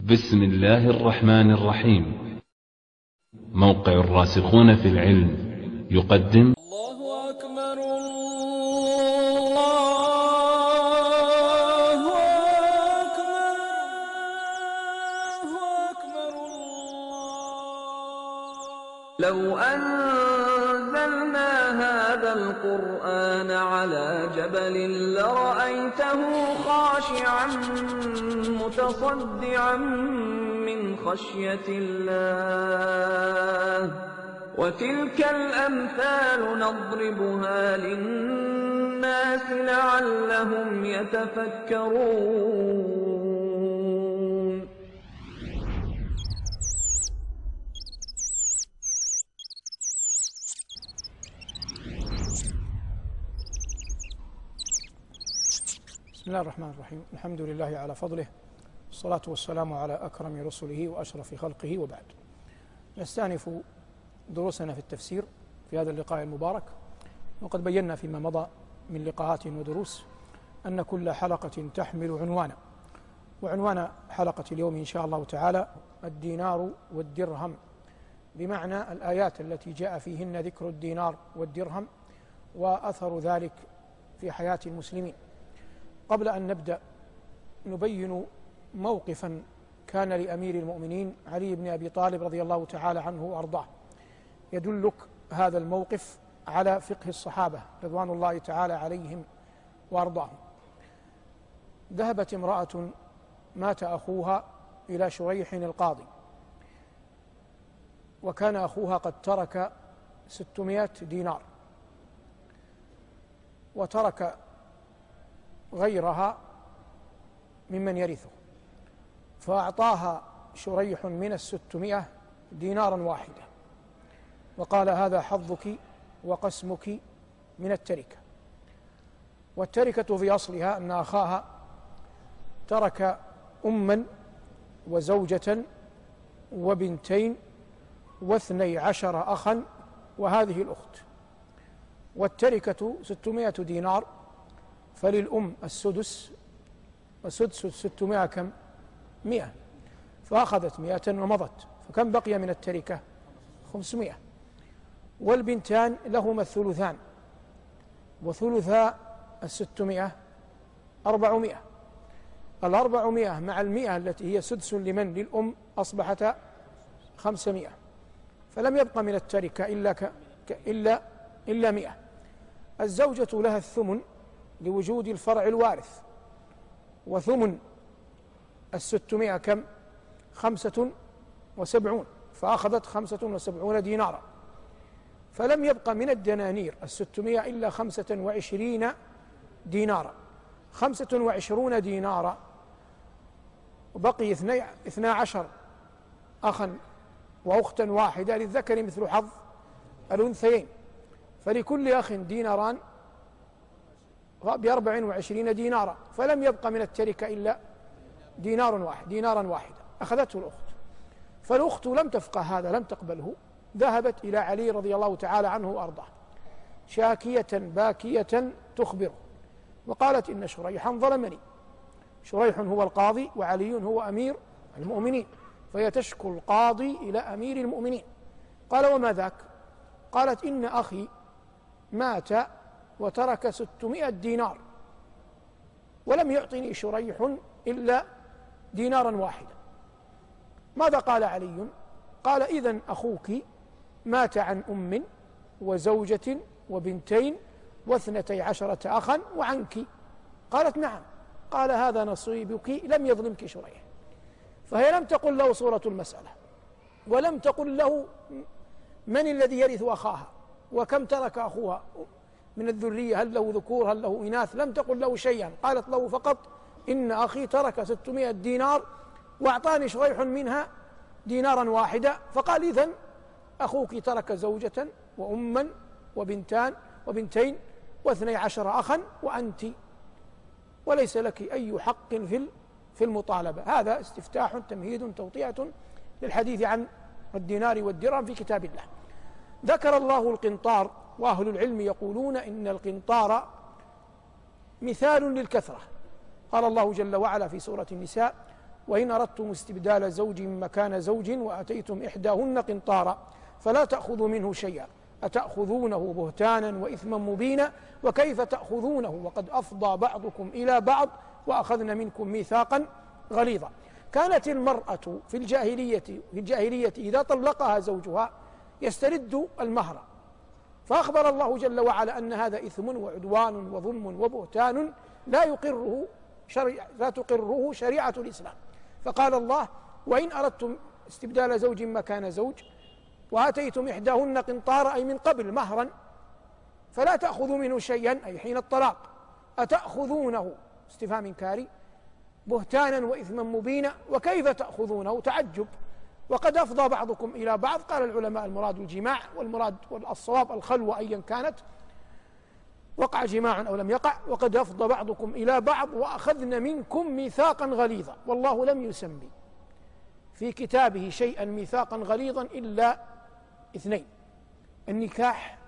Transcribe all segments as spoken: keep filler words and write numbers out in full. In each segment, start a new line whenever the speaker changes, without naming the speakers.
بسم الله الرحمن الرحيم. موقع الراسخون في العلم يقدم
الله أكبر الله أكبر الله أكبر الله.
لو أنزلنا هذا القرآن على جبل لرأيته خاشعا متصدعا من خشية الله. وتلك الأمثال نضربها للناس لعلهم يتفكرون.
بسم الله الرحمن الرحيم. الحمد لله على فضله، والصلاة والسلام على أكرم رسله وأشرف خلقه، وبعد. نستأنف دروسنا في التفسير في هذا اللقاء المبارك، وقد بينا فيما مضى من لقاءات ودروس أن كل حلقة تحمل عنوانا، وعنوان حلقة اليوم إن شاء الله تعالى الدينار والدرهم، بمعنى الآيات التي جاء فيهن ذكر الدينار والدرهم وأثر ذلك في حياة المسلمين. قبل أن نبدأ نبين موقفا كان لأمير المؤمنين علي بن أبي طالب رضي الله تعالى عنه وأرضاه، يدلك هذا الموقف على فقه الصحابة رضوان الله تعالى عليهم وأرضاهم. ذهبت امرأة مات أخوها إلى شريح القاضي، وكان أخوها قد ترك ستمائة دينار، وترك غيرها ممن يرثه، فأعطاها شريح من الستمائة دينارا واحدة، وقال هذا حظك وقسمك من التركة. والتركة في أصلها أن أخاها ترك أما وزوجة وبنتين واثني عشر أخا وهذه الأخت، والتركة ستمائة دينار، فللأم السدس، وسدس الستمائة كم؟ مئة، فأخذت مئة ومضت، فكم بقي من التركة؟ خمسمائة. والبنتان لهما الثلثان، وثلثا الستمائة أربعمائة. الأربعمائة مع المئة التي هي سدس لمن؟ للأم، أصبحت خمسمائة، فلم يبق من التركة إلا, ك... إلا... إلا مئة. الزوجة لها الثمن لوجود الفرع الوارث، وثمن الستمائة كم؟ خمسة وسبعون، فأخذت خمسة وسبعون دينارا، فلم يبق من الدنانير الستمائة إلا خمسة وعشرين دينارا. خمسة وعشرون دينارا، وبقي اثنى عشر أخا وأختا واحدة، للذكر مثل حظ الأنثيين، فلكل أخ ديناران بأربع وعشرين دينارا، فلم يبق من التركة إلا دينار واحد دينارا واحدا، أخذته الأخت. فالأخت لم تفقه هذا، لم تقبله، ذهبت إلى علي رضي الله تعالى عنه وأرضاه شاكية باكية تخبره، وقالت إن شريحا ظلمني. شريح هو القاضي وعلي هو أمير المؤمنين، فهي تشكو القاضي إلى أمير المؤمنين. قال وما ذاك؟ قالت إن أخي مات وترك ستمائة دينار، ولم يعطني شريح إلا دينارا واحدا. ماذا قال علي؟ قال إذن أخوك مات عن أم وزوجة وبنتين واثنتي عشرة أخا وعنك. قالت نعم. قال هذا نصيبك، لم يظلمك شريح. فهي لم تقل له صورة المسألة، ولم تقل له من الذي يرث أخاها، وكم ترك أخوها من الذرية، هل له ذكور هل له إناث، لم تقل له شيئا. قالت له فقط إن أخي ترك ستمائة دينار وأعطاني شريح منها دينارا واحدا. فقال إذن أخوك ترك زوجة وأما وبنتان وبنتين واثني عشر أخا وأنت، وليس لك أي حق في في المطالبة. هذا استفتاح تمهيد توطئة للحديث عن الدينار والدرهم في كتاب الله. ذكر الله القنطار، وأهل العلم يقولون إن القنطار مثال للكثرة. قال الله جل وعلا في سورة النساء وإن أردتم استبدال زوج مكان زوج وآتيتم إحداهن قنطارا فلا تأخذوا منه شيئا أتأخذونه بهتانا وإثما مبينا وكيف تأخذونه وقد أفضى بعضكم إلى بعض وأخذن منكم ميثاقا غليظا. كانت المرأة في الجاهلية في الجاهلية إذا طلقها زوجها يسترد المهر، فأخبر الله جل وعلا أن هذا إثم وعدوان وظلم وبهتان لا يقره شريعة لا تقره شريعة الإسلام. فقال الله: وإن أردتم استبدال زوج مكان زوج وآتيتم إحداهن قنطارا أي من قبل مهرا فلا تأخذوا منه شيئا أي حين الطلاق. أتأخذونه استفهام إنكاري بهتانا وإثما مبينا وكيف تأخذونه تعجب وقد أفضى بعضكم إلى بعض. قال العلماء المراد الجماع والمراد والصواب الخلوة أيا كانت، وقع جماع أو لم يقع. وقد أفضى بعضكم إلى بعض وأخذن منكم ميثاقا غليظا. والله لم يسمي في كتابه شيئا ميثاقا غليظا إلا اثنين: النكاح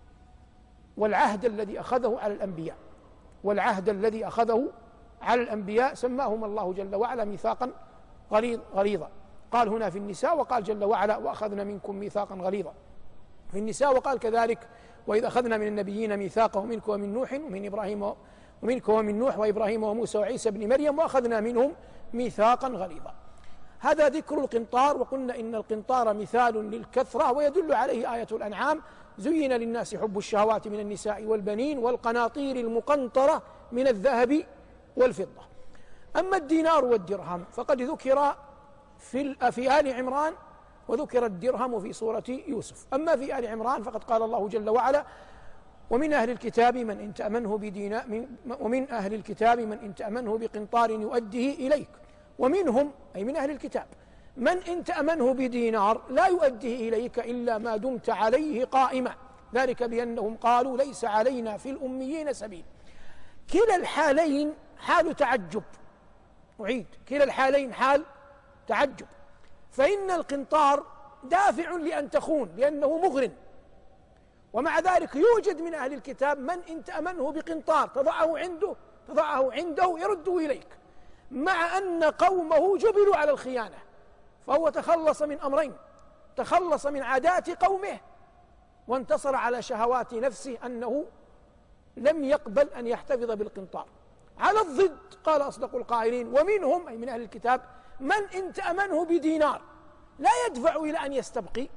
والعهد الذي أخذه على الأنبياء والعهد الذي أخذه على الأنبياء سماهما الله جل وعلا ميثاقا غليظا. قال هنا في النساء وقال جل وعلا: وأخذنا منكم ميثاقا غليظا في النساء. وقال كذلك: وإذ أخذنا من النبيين ميثاقهم منك ومن نوح ومن إبراهيم ومنك ومن نوح وإبراهيم وموسى وعيسى بن مريم وأخذنا منهم ميثاقا غليظا. هذا ذكر القنطار. وقلنا إن القنطار مثال للكثرة ويدل عليه آية الأنعام: زين للناس حب الشهوات من النساء والبنين والقناطير المقنطرة من الذهب والفضة. أما الدينار والدرهم فقد ذكر في في آل عمران وذكر الدرهم في سورة يوسف. أما في آل عمران فقد قال الله جل وعلا: ومن أهل الكتاب من إن تأمنه بدينار ومن أهل الكتاب من إن تأمنه بقنطار يؤديه إليك ومنهم أي من أهل الكتاب من إن تأمنه بدينار لا يؤديه إليك إلا ما دمت عليه قائما ذلك بأنهم قالوا ليس علينا في الأميين سبيل. كلا الحالين حال تعجب. أعيد: كلا الحالين حال تعجب. فإن القنطار دافع لأن تخون لأنه مغرٍ، ومع ذلك يوجد من أهل الكتاب من إن تأمنه بقنطار تضعه عنده تضعه عنده يرده إليك، مع أن قومه جبلوا على الخيانة، فهو تخلص من أمرين: تخلص من عادات قومه وانتصر على شهوات نفسه أنه لم يقبل أن يحتفظ بالقنطار. على الضد قال أصدق القائلين: ومنهم أي من أهل الكتاب من إن تأمنه بدينار لا يدفع إلى أن يستبقي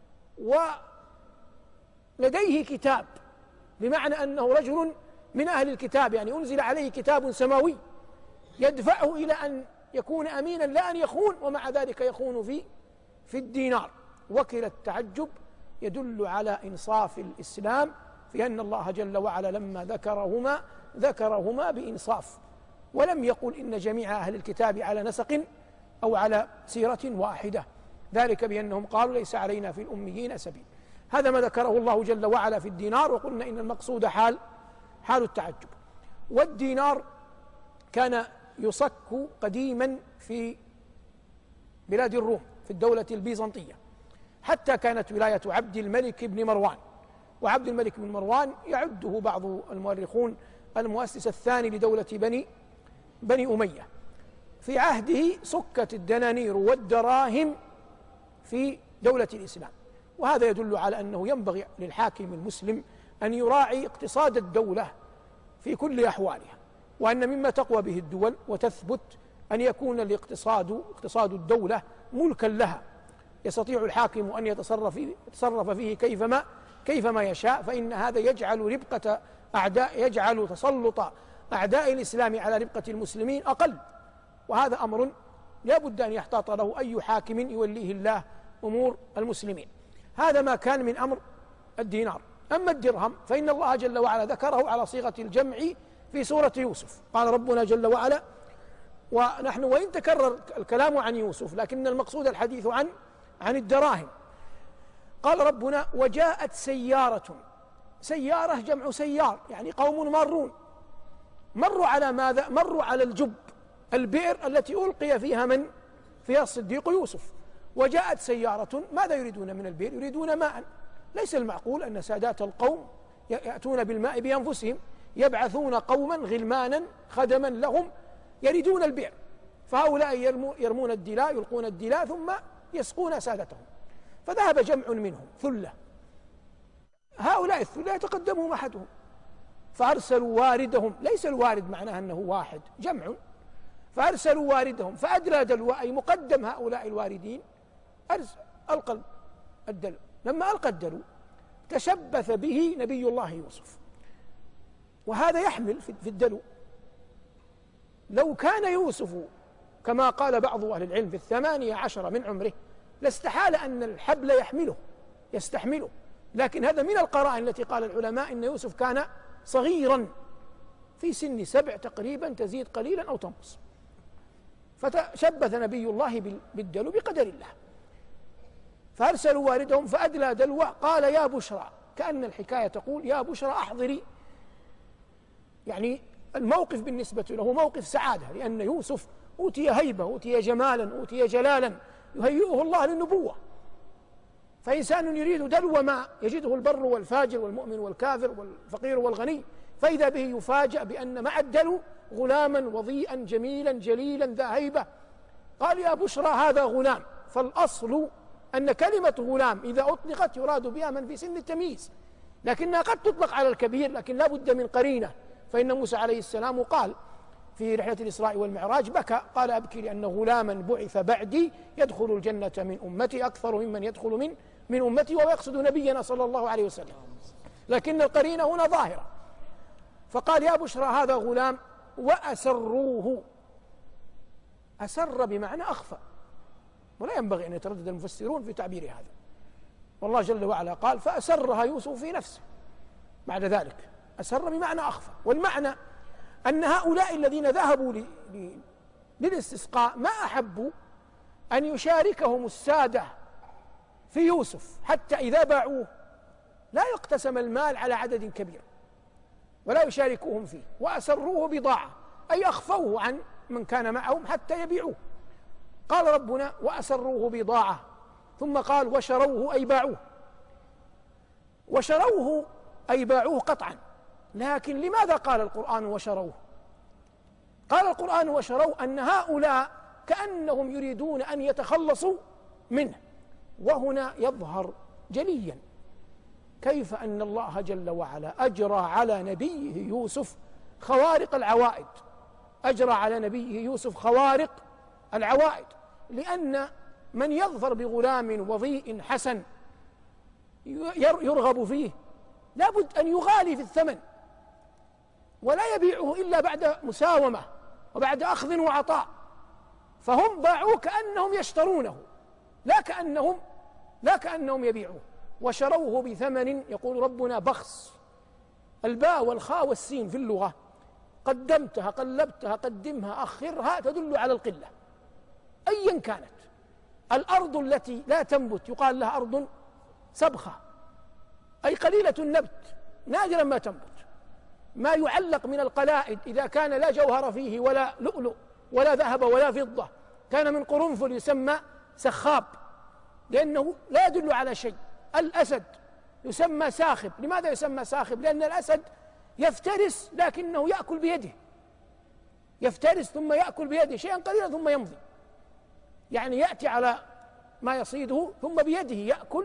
ولديه كتاب، بمعنى أنه رجل من أهل الكتاب يعني أنزل عليه كتاب سماوي يدفعه إلى أن يكون أمينا لا أن يخون، ومع ذلك يخون في في الدينار. وكلا التعجب يدل على إنصاف الإسلام في أن الله جل وعلا لما ذكرهما ذكرهما بإنصاف، ولم يقل إن جميع أهل الكتاب على نسق أو على سيرة واحدة، ذلك بأنهم قالوا ليس علينا في الأميين سبيل. هذا ما ذكره الله جل وعلا في الدينار. وقلنا إن المقصود حال حال التعجب. والدينار كان يصك قديما في بلاد الروم في الدولة البيزنطية، حتى كانت ولاية عبد الملك بن مروان، وعبد الملك بن مروان يعده بعض المؤرخون المؤسس الثاني لدولة بني بني أمية. في عهده سكت الدنانير والدراهم في دولة الإسلام، وهذا يدل على أنه ينبغي للحاكم المسلم أن يراعي اقتصاد الدولة في كل أحوالها، وأن مما تقوى به الدول وتثبت أن يكون الاقتصاد اقتصاد الدولة ملكا لها يستطيع الحاكم أن يتصرف فيه, يتصرف فيه كيفما كيفما يشاء، فإن هذا يجعل ربقة أعداء يجعل تسلط أعداء الإسلام على ربقة المسلمين أقل، وهذا أمر لا بد أن يحتاط له أي حاكم يوليه الله أمور المسلمين. هذا ما كان من أمر الدينار. أما الدرهم فإن الله جل وعلا ذكره على صيغة الجمع في سورة يوسف. قال ربنا جل وعلا: ونحن وإن تكرر الكلام عن يوسف لكن المقصود الحديث عن عن الدراهم. قال ربنا: وجاءت سيارة. سيارة جمع سيار يعني قوم مارون، مروا على ماذا؟ مروا على الجب البئر التي ألقي فيها من؟ فيها الصديق يوسف. وجاءت سيارة، ماذا يريدون من البئر؟ يريدون ماء. ليس المعقول أن سادات القوم يأتون بالماء بأنفسهم، يبعثون قوما غلمانا خدما لهم يريدون البئر، فهؤلاء يرمون الدلاء، يلقون الدلاء ثم يسقون سادتهم. فذهب جمع منهم ثلة، هؤلاء الثلة يتقدمهم أحدهم فأرسلوا واردهم، ليس الوارد معناه أنه واحد، جمع، فأرسلوا واردهم فأدلى دلو، أي مقدم هؤلاء الواردين، ألقى الدلو. لما ألقى الدلو تشبث به نبي الله يوسف، وهذا يحمل في الدلو. لو كان يوسف كما قال بعض أهل العلم في الثمانية عشر من عمره لاستحال أن الحبل يحمله يستحمله، لكن هذا من القرائن التي قال العلماء إن يوسف كان صغيرا في سن سبع تقريبا، تزيد قليلا أو تنقص. فتشبث نبي الله بالدلو بقدر الله، فأرسلوا واردهم فأدلى دلوه قال يا بشرى، كأن الحكاية تقول يا بشرى أحضري، يعني الموقف بالنسبة له موقف سعادة، لأن يوسف أوتي هيبة، أوتي جمالا، أوتي جلالا يهيئه الله للنبوة. فإنسان يريد دلو ما يجده البر والفاجر والمؤمن والكافر والفقير والغني، فإذا به يفاجأ بأن مع الدلو غلاما وضيئا جميلا جليلا ذا هيبة. قال يا بشرى هذا غلام، فالأصل أن كلمة غلام إذا أطلقت يراد بها من في سن التمييز، لكنها قد تطلق على الكبير، لكن لا بد من قرينة. فإن موسى عليه السلام قال في رحلة الإسراء والمعراج بكى، قال أبكي لأن غلاما بعث بعدي يدخل الجنة من أمتي أكثر ممن يدخل من من أمتي، وهو يقصد نبينا صلى الله عليه وسلم، لكن القرينة هنا ظاهرة. فقال يا بشرى هذا غلام وأسروه، أسر بمعنى أخفى، ولا ينبغي أن يتردد المفسرون في تعبير هذا، والله جل وعلا قال فأسرها يوسف في نفسه. بعد ذلك أسر بمعنى أخفى، والمعنى أن هؤلاء الذين ذهبوا للاستسقاء ما أحبوا أن يشاركهم السادة في يوسف، حتى إذا باعوه لا يقتسم المال على عدد كبير ولا يشاركوهم فيه. وأسروه بضاعة، أي أخفوه عن من كان معهم حتى يبيعوه. قال ربنا وأسروه بضاعة، ثم قال وشروه أي باعوه. وشروه أي باعوه قطعا، لكن لماذا قال القرآن وشروه؟ قال القرآن وشروه أن هؤلاء كأنهم يريدون أن يتخلصوا منه، وهنا يظهر جليا كيف أن الله جل وعلا أجرى على نبيه يوسف خوارق العوائد، أجرى على نبيه يوسف خوارق العوائد، لأن من يظفر بغلام وضيء حسن يرغب فيه لابد أن يغالي في الثمن، ولا يبيعه إلا بعد مساومة وبعد أخذ وعطاء. فهم باعوه كأنهم يشترونه، لا كأنهم لا كأنهم يبيعوه. وشروه بثمن، يقول ربنا بخس، الباء والخاء والسين في اللغة قدمتها قلبتها قدمها أخرها تدل على القلة أيا كانت. الأرض التي لا تنبت يقال لها أرض سبخة، أي قليلة النبت، نادرا ما تنبت. ما يعلق من القلائد إذا كان لا جوهر فيه ولا لؤلؤ ولا ذهب ولا فضة كان من قرنفل يسمى سخاب، لأنه لا يدل على شيء. الأسد يسمى ساخب، لماذا يسمى ساخب؟ لأن الأسد يفترس لكنه يأكل بيده، يفترس ثم يأكل بيده شيئا قليلا ثم يمضي، يعني يأتي على ما يصيده ثم بيده يأكل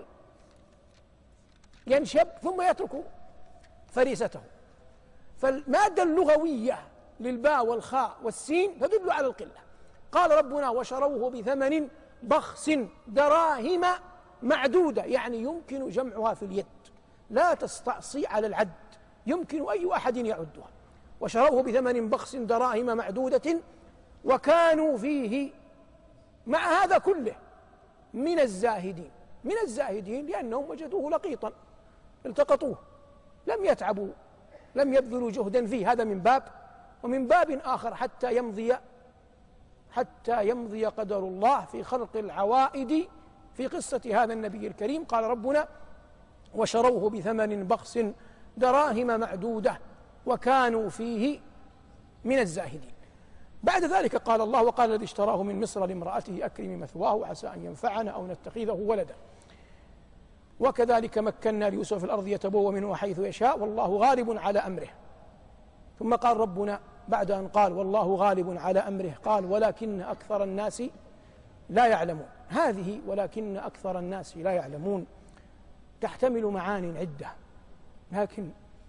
ينشب ثم يترك فريسته. فالمادة اللغوية للباء والخاء والسين تدل على القلة. قال ربنا وشروه بثمن بخس دراهم معدودة، يعني يمكن جمعها في اليد لا تستعصي على العد، يمكن أي أحد يعدها. وشروه بثمن بخس دراهم معدودة وكانوا فيه مع هذا كله من الزاهدين. من الزاهدين لأنهم وجدوه لقيطا التقطوه، لم يتعبوا لم يبذلوا جهدا فيه، هذا من باب. ومن باب آخر حتى يمضي حتى يمضي قدر الله في خلق العوائد في قصة هذا النبي الكريم. قال ربنا وشروه بثمن بخس دراهم معدودة وكانوا فيه من الزاهدين. بعد ذلك قال الله وقال الذي اشتراه من مصر لامرأته أكرمي مثواه عسى أن ينفعنا أو نتخذه ولدا وكذلك مكنا ليوسف في الأرض يتبوأ منه حيث يشاء والله غالب على أمره. ثم قال ربنا بعد أن قال والله غالب على أمره قال ولكن أكثر الناس لا يعلمون. هذه ولكن أكثر الناس لا يعلمون تحتمل معان عدة، لكن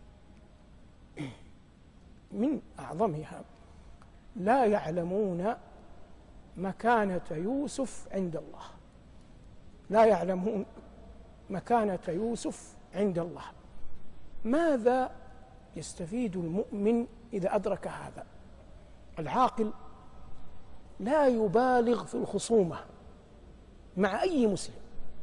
من أعظمها لا يعلمون مكانة يوسف عند الله، لا يعلمون مكانة يوسف عند الله. ماذا يستفيد المؤمن إذا أدرك هذا؟ العاقل لا يبالغ في الخصومة مع أي مسلم،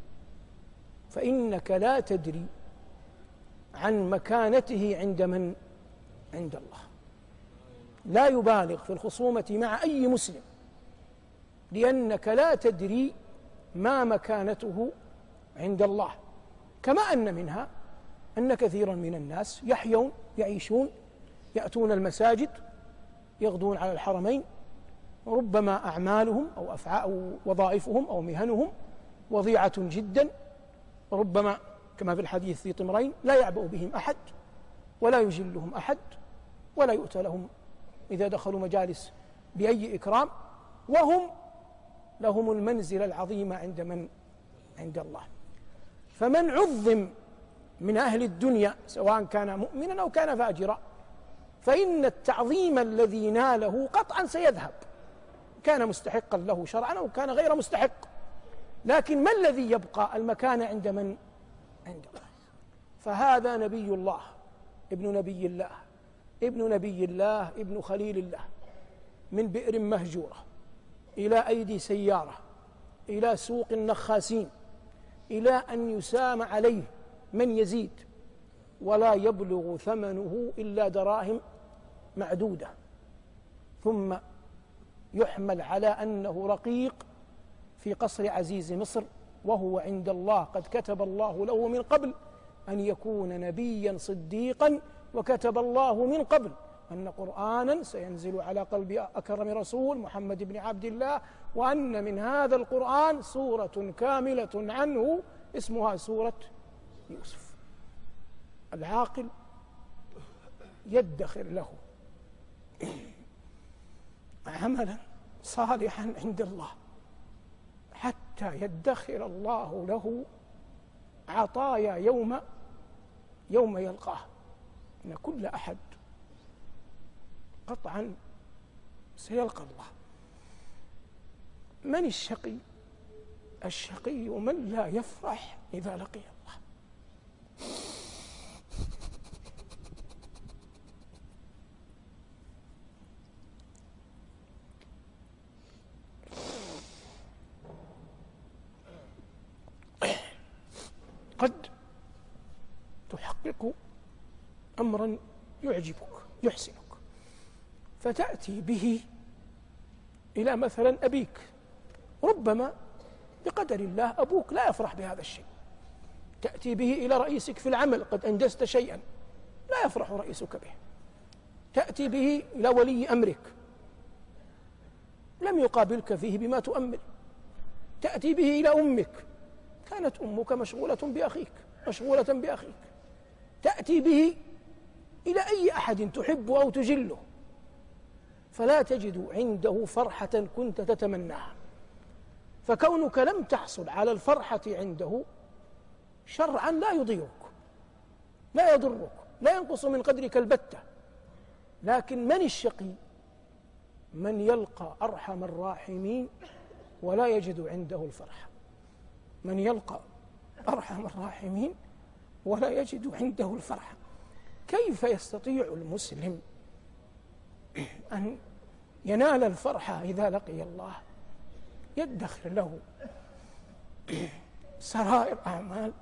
فإنك لا تدري عن مكانته عند من؟ عند الله. لا يبالغ في الخصومة مع أي مسلم، لأنك لا تدري ما مكانته عند الله. كما أن منها أن كثيرا من الناس يحيون يعيشون يأتون المساجد يغدون على الحرمين، ربما أعمالهم أو أفعال وظائفهم أو مهنهم وضيعة جدا، ربما كما في الحديث في طمرين لا يعبأ بهم أحد ولا يجلهم أحد ولا يؤتى لهم إذا دخلوا مجالس بأي إكرام، وهم لهم المنزلة العظيمة عند من؟ عند الله. فمن عظم من أهل الدنيا سواء كان مؤمنا أو كان فاجرا فإن التعظيم الذي ناله قطعا سيذهب، كان مستحقا له شرعا أو كان غير مستحق، لكن ما الذي يبقى؟ المكان عند من؟ عند الله. فهذا نبي الله ابن نبي الله ابن نبي الله ابن خليل الله، من بئر مهجورة إلى أيدي سيارة إلى سوق النخاسين، إلى أن يسام عليه من يزيد ولا يبلغ ثمنه إلا دراهم معدودة، ثم يحمل على أنه رقيق في قصر عزيز مصر، وهو عند الله قد كتب الله له من قبل أن يكون نبيا صديقا، وكتب الله من قبل أن قرآنا سينزل على قلب أكرم رسول محمد بن عبد الله، وأن من هذا القرآن سورة كاملة عنه اسمها سورة يوسف. العاقل يدخر له عملا صالحا عند الله حتى يدخر الله له عطايا يوم يوم يلقاه. إن كل أحد قطعا سيلقى الله. من الشقي؟ الشقي من لا يفرح إذا لقي الله. قد تحقق أمرا يعجبك يحسنك فتأتي به إلى مثلا أبيك، ربما بقدر الله أبوك لا يفرح بهذا الشيء. تأتي به إلى رئيسك في العمل، قد أنجزت شيئا لا يفرح رئيسك به. تأتي به إلى ولي أمرك لم يقابلك فيه بما تؤمل. تأتي به إلى أمك، كانت أمك مشغولة بأخيك مشغولة بأخيك. تأتي به إلى أي أحد تحب أو تجله، فلا تجد عنده فرحة كنت تتمناها. فكونك لم تحصل على الفرحة عنده شرعا لا يضيرك لا يضرك لا ينقص من قدرك البتة. لكن من الشقي؟ من يلقى أرحم الراحمين ولا يجد عنده الفرحة. من يلقى أرحم الراحمين ولا يجد عنده الفرحة. كيف يستطيع المسلم أن ينال الفرحة إذا لقي الله؟ يدخر له سرائر أعمال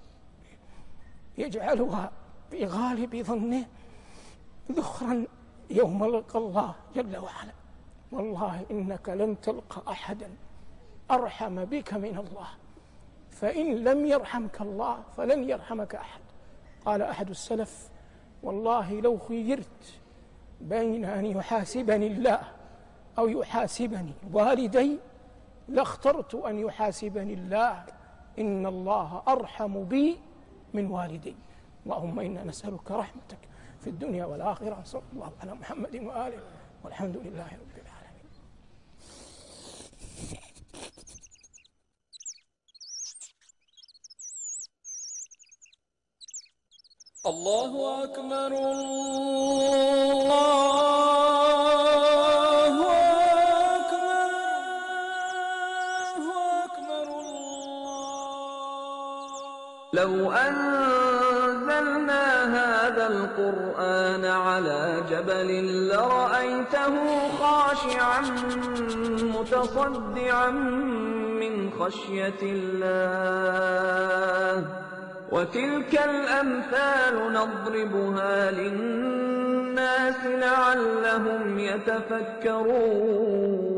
يجعلها في غالب ظنه ذخرا يوم لقى الله جل وعلا. والله إنك لن تلقى أحدا أرحم بك من الله، فإن لم يرحمك الله فلن يرحمك أحد. قال أحد السلف: والله لو خيرت بين أن يحاسبني الله أو يحاسبني والدي لاخترت أن يحاسبني الله، إن الله أرحم بي من والدي. اللهم إنا نسألك رحمتك في الدنيا والآخرة. صلى الله على محمد وآله والحمد لله رب العالمين.
الله أكبر الله أكبر الله أكبر الله.
لو أنزلنا هذا القرآن على جبل لرأيته خاشعا متصدعا من خشية الله. وتلك الأمثال نضربها للناس لعلهم يتفكرون.